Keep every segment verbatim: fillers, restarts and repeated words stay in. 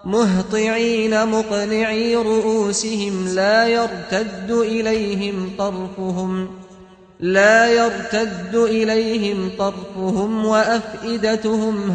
مهطعين مقنعي رؤوسهم لا يرتد إليهم طرفهم لا يرتد إليهم طرفهم وأفئدتهم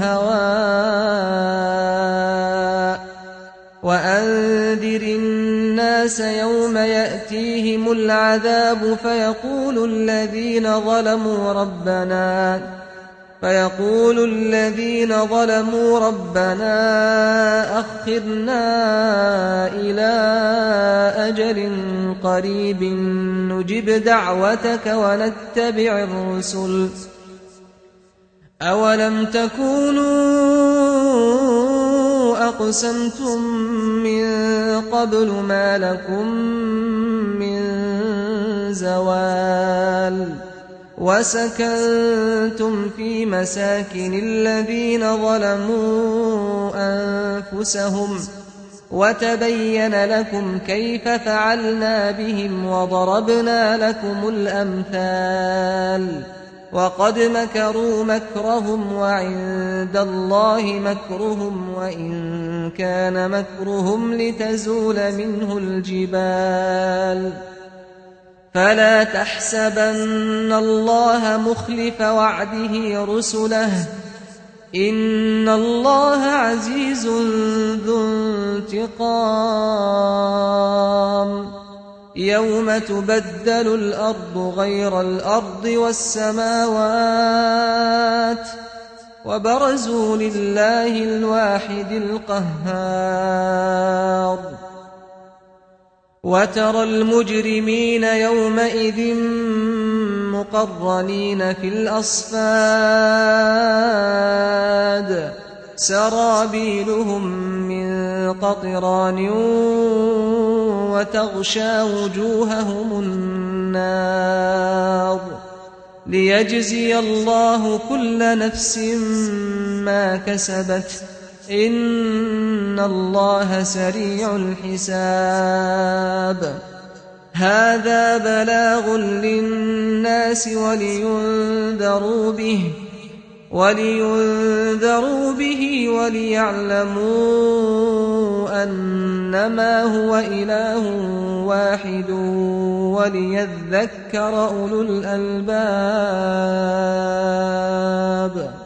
هواء وأنذر الناس يوم يأتيهم العذاب فيقول الذين ظلموا ربنا فيقول الذين ظلموا ربنا أخرنا إلى أجل قريب نجب دعوتك ونتبع الرسل أولم تكونوا أقسمتم من قبل ما لكم من زوال وسكنتم في مساكن الذين ظلموا أنفسهم وتبين لكم كيف فعلنا بهم وضربنا لكم الأمثال وقد مكروا مكرهم وعند الله مكرهم وإن كان مكرهم لتزول منه الجبال فلا تحسبن الله مخلف وعده رسله إن الله عزيز ذو انتقام يوم تبدل الأرض غير الأرض والسماوات وبرزوا لله الواحد القهار وترى المجرمين يومئذ مقرنين في الأصفاد سرابيلهم من قطران وتغشى وجوههم النار ليجزي الله كل نفس ما كسبت إن الله سريع الحساب هذا بلاغ للناس ولينذروا به ولينذروا به وليعلموا أنما هو إله واحد وليذكر أولو الألباب.